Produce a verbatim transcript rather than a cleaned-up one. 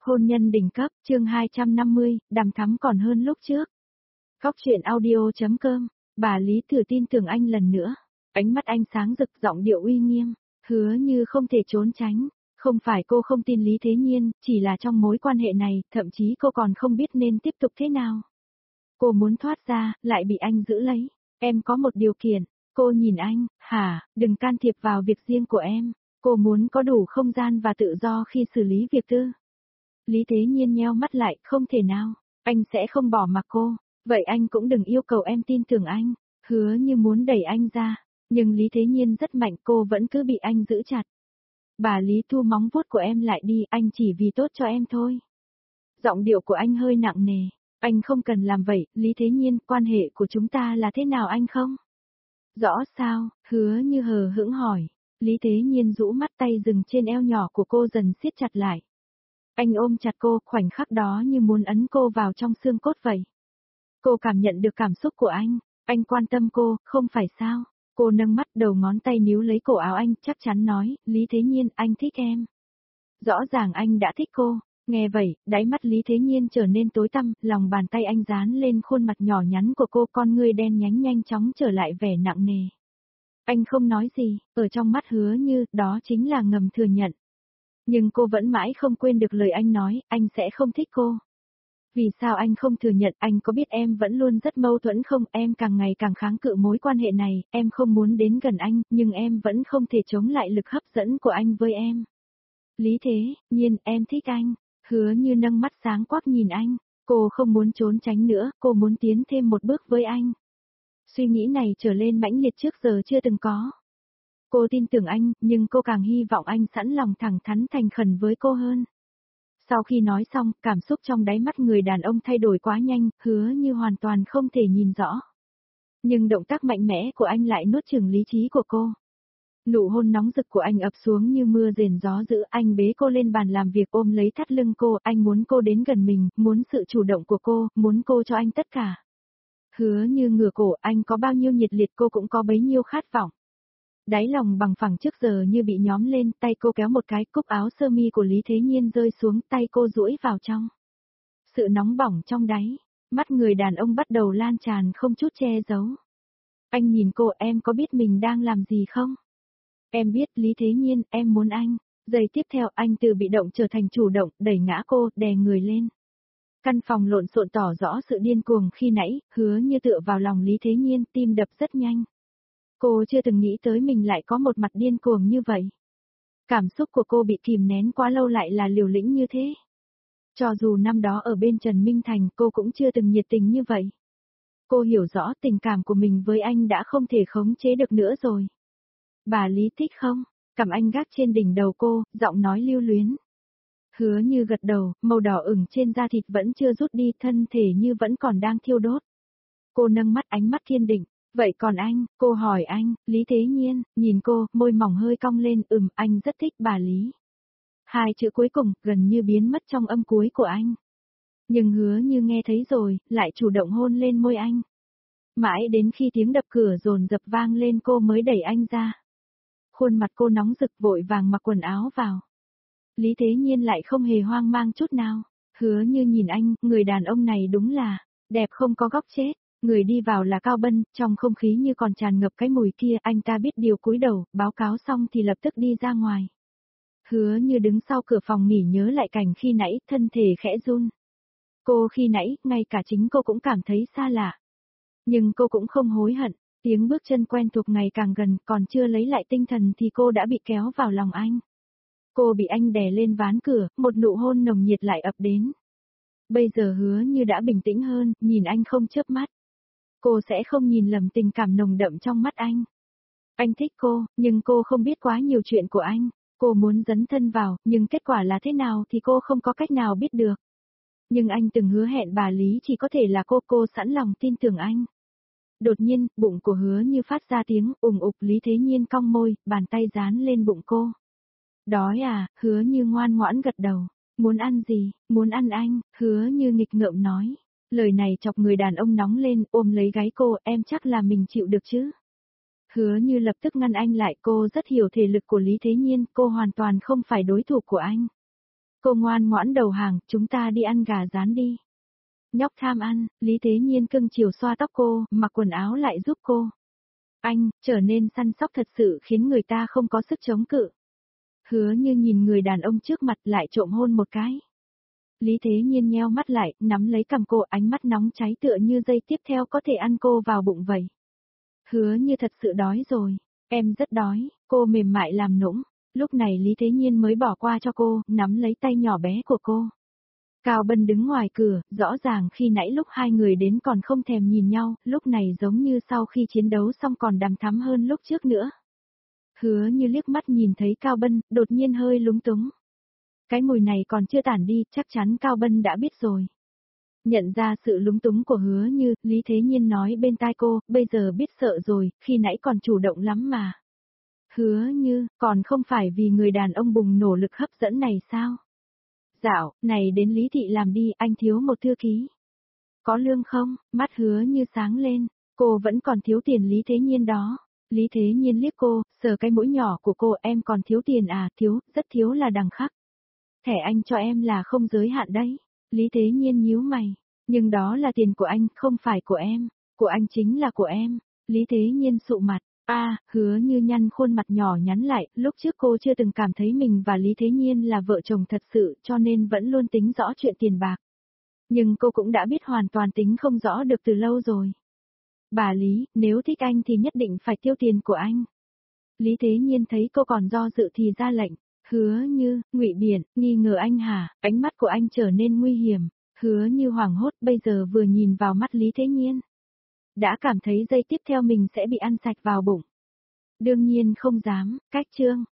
Hôn nhân đỉnh cấp, chương hai trăm năm mươi, đằm thắm còn hơn lúc trước. Góc truyện audio.com, bà Lý thử tin tưởng anh lần nữa. Ánh mắt anh sáng rực, giọng điệu uy nghiêm, hứa như không thể trốn tránh. Không phải cô không tin Lý Thế Nhiên, chỉ là trong mối quan hệ này, thậm chí cô còn không biết nên tiếp tục thế nào. Cô muốn thoát ra, lại bị anh giữ lấy. Em có một điều kiện. Cô nhìn anh, hả, đừng can thiệp vào việc riêng của em. Cô muốn có đủ không gian và tự do khi xử lý việc tư. Lý Thế Nhiên nheo mắt lại, không thể nào, anh sẽ không bỏ mặc cô, vậy anh cũng đừng yêu cầu em tin tưởng anh, hứa như muốn đẩy anh ra, nhưng Lý Thế Nhiên rất mạnh, cô vẫn cứ bị anh giữ chặt. Bà Lý thu móng vuốt của em lại đi, anh chỉ vì tốt cho em thôi. Giọng điệu của anh hơi nặng nề, anh không cần làm vậy, Lý Thế Nhiên, quan hệ của chúng ta là thế nào anh không? Rõ sao, hứa như hờ hững hỏi, Lý Thế Nhiên rũ mắt, tay dừng trên eo nhỏ của cô dần siết chặt lại. Anh ôm chặt cô, khoảnh khắc đó như muốn ấn cô vào trong xương cốt vậy. Cô cảm nhận được cảm xúc của anh, anh quan tâm cô, không phải sao? Cô nâng mắt, đầu ngón tay níu lấy cổ áo anh, chắc chắn nói, Lý Thế Nhiên, anh thích em. Rõ ràng anh đã thích cô, nghe vậy, đáy mắt Lý Thế Nhiên trở nên tối tăm, lòng bàn tay anh dán lên khuôn mặt nhỏ nhắn của cô, con ngươi đen nhánh nhanh chóng trở lại vẻ nặng nề. Anh không nói gì, ở trong mắt hứa như, đó chính là ngầm thừa nhận. Nhưng cô vẫn mãi không quên được lời anh nói, anh sẽ không thích cô. Vì sao anh không thừa nhận, anh có biết em vẫn luôn rất mâu thuẫn không, em càng ngày càng kháng cự mối quan hệ này, em không muốn đến gần anh, nhưng em vẫn không thể chống lại lực hấp dẫn của anh với em. Lý Thế Nhiên, em thích anh, hứa như nâng mắt sáng quắc nhìn anh, cô không muốn trốn tránh nữa, cô muốn tiến thêm một bước với anh. Suy nghĩ này trở lên mãnh liệt trước giờ chưa từng có. Cô tin tưởng anh, nhưng cô càng hy vọng anh sẵn lòng thẳng thắn thành khẩn với cô hơn. Sau khi nói xong, cảm xúc trong đáy mắt người đàn ông thay đổi quá nhanh, hứa như hoàn toàn không thể nhìn rõ. Nhưng động tác mạnh mẽ của anh lại nuốt chửng lý trí của cô. Nụ hôn nóng rực của anh ập xuống như mưa rền gió dữ, anh bế cô lên bàn làm việc ôm lấy thắt lưng cô, anh muốn cô đến gần mình, muốn sự chủ động của cô, muốn cô cho anh tất cả. Hứa như ngửa cổ, anh có bao nhiêu nhiệt liệt cô cũng có bấy nhiêu khát vọng. Đáy lòng bằng phẳng trước giờ như bị nhóm lên, tay cô kéo một cái, cúc áo sơ mi của Lý Thế Nhiên rơi xuống, tay cô duỗi vào trong. Sự nóng bỏng trong đáy, mắt người đàn ông bắt đầu lan tràn không chút che giấu. Anh nhìn cô, em có biết mình đang làm gì không? Em biết, Lý Thế Nhiên, em muốn anh. Giây tiếp theo anh từ bị động trở thành chủ động, đẩy ngã cô, đè người lên. Căn phòng lộn xộn tỏ rõ sự điên cuồng khi nãy, hứa như tựa vào lòng Lý Thế Nhiên, tim đập rất nhanh. Cô chưa từng nghĩ tới mình lại có một mặt điên cuồng như vậy. Cảm xúc của cô bị kìm nén quá lâu lại là liều lĩnh như thế. Cho dù năm đó ở bên Trần Minh Thành cô cũng chưa từng nhiệt tình như vậy. Cô hiểu rõ tình cảm của mình với anh đã không thể khống chế được nữa rồi. Bà Lý thích không? Cầm anh gác trên đỉnh đầu cô, giọng nói lưu luyến. Hứa như gật đầu, màu đỏ ửng trên da thịt vẫn chưa rút đi, thân thể như vẫn còn đang thiêu đốt. Cô nâng mắt, ánh mắt kiên định. Vậy còn anh, cô hỏi anh, Lý Thế Nhiên, nhìn cô, môi mỏng hơi cong lên, ừm, anh rất thích bà Lý. Hai chữ cuối cùng, gần như biến mất trong âm cuối của anh. Nhưng hứa như nghe thấy rồi, lại chủ động hôn lên môi anh. Mãi đến khi tiếng đập cửa dồn dập vang lên cô mới đẩy anh ra. Khuôn mặt cô nóng rực vội vàng mặc quần áo vào. Lý Thế Nhiên lại không hề hoang mang chút nào. Hứa như nhìn anh, người đàn ông này đúng là, đẹp không có góc chết. Người đi vào là Cao Bân, trong không khí như còn tràn ngập cái mùi kia, anh ta biết điều cúi đầu, báo cáo xong thì lập tức đi ra ngoài. Hứa như đứng sau cửa phòng nghỉ nhớ lại cảnh khi nãy, thân thể khẽ run. Cô khi nãy, ngay cả chính cô cũng cảm thấy xa lạ. Nhưng cô cũng không hối hận, tiếng bước chân quen thuộc ngày càng gần, còn chưa lấy lại tinh thần thì cô đã bị kéo vào lòng anh. Cô bị anh đè lên ván cửa, một nụ hôn nồng nhiệt lại ập đến. Bây giờ hứa như đã bình tĩnh hơn, nhìn anh không chớp mắt. Cô sẽ không nhìn lầm tình cảm nồng đậm trong mắt anh. Anh thích cô, nhưng cô không biết quá nhiều chuyện của anh. Cô muốn dấn thân vào, nhưng kết quả là thế nào thì cô không có cách nào biết được. Nhưng anh từng hứa hẹn bà Lý chỉ có thể là cô, cô sẵn lòng tin tưởng anh. Đột nhiên, bụng của hứa như phát ra tiếng ùng ục, Lý Thế Nhiên cong môi, bàn tay dán lên bụng cô. Đói à, hứa như ngoan ngoãn gật đầu. Muốn ăn gì, muốn ăn anh, hứa như nghịch ngợm nói. Lời này chọc người đàn ông nóng lên, ôm lấy gáy cô, em chắc là mình chịu được chứ. Hứa như lập tức ngăn anh lại, cô rất hiểu thể lực của Lý Thế Nhiên, cô hoàn toàn không phải đối thủ của anh. Cô ngoan ngoãn đầu hàng, chúng ta đi ăn gà rán đi. Nhóc tham ăn, Lý Thế Nhiên cưng chiều xoa tóc cô, mặc quần áo lại giúp cô. Anh, trở nên săn sóc thật sự khiến người ta không có sức chống cự. Hứa Như nhìn người đàn ông trước mặt lại trộm hôn một cái. Lý Thế Nhiên nheo mắt lại, nắm lấy cằm cô, ánh mắt nóng cháy tựa như giây tiếp theo có thể ăn cô vào bụng vậy. Hứa Như thật sự đói rồi, em rất đói, cô mềm mại làm nũng. Lúc này Lý Thế Nhiên mới bỏ qua cho cô, nắm lấy tay nhỏ bé của cô. Cao Bân đứng ngoài cửa, rõ ràng khi nãy lúc hai người đến còn không thèm nhìn nhau, lúc này giống như sau khi chiến đấu xong còn đằm thắm hơn lúc trước nữa. Hứa Như liếc mắt nhìn thấy Cao Bân, đột nhiên hơi lúng túng. Cái mùi này còn chưa tản đi, chắc chắn Cao Bân đã biết rồi. Nhận ra sự lúng túng của Hứa Như, Lý Thế Nhiên nói bên tai cô, bây giờ biết sợ rồi, khi nãy còn chủ động lắm mà. Hứa Như, còn không phải vì người đàn ông bùng nổ lực hấp dẫn này sao? Dạo, này đến Lý Thị làm đi, anh thiếu một thư ký. Có lương không? Mắt Hứa Như sáng lên, cô vẫn còn thiếu tiền Lý Thế Nhiên đó. Lý Thế Nhiên liếc cô, sờ cái mũi nhỏ của cô, em còn thiếu tiền à, thiếu, rất thiếu là đằng khác. Thẻ anh cho em là không giới hạn đấy. Lý Thế Nhiên nhíu mày, nhưng đó là tiền của anh, không phải của em. Của anh chính là của em. Lý Thế Nhiên sụ mặt. A, à, Hứa Như nhăn khuôn mặt nhỏ nhắn lại, lúc trước cô chưa từng cảm thấy mình và Lý Thế Nhiên là vợ chồng thật sự cho nên vẫn luôn tính rõ chuyện tiền bạc. Nhưng cô cũng đã biết hoàn toàn tính không rõ được từ lâu rồi. Bà Lý, nếu thích anh thì nhất định phải tiêu tiền của anh. Lý Thế Nhiên thấy cô còn do dự thì ra lệnh. Hứa Như, ngụy biện, nghi ngờ anh hả, ánh mắt của anh trở nên nguy hiểm. Hứa Như hoảng hốt bây giờ vừa nhìn vào mắt Lý Thế Nhiên. Đã cảm thấy giây tiếp theo mình sẽ bị ăn sạch vào bụng. Đương nhiên không dám, cách chương.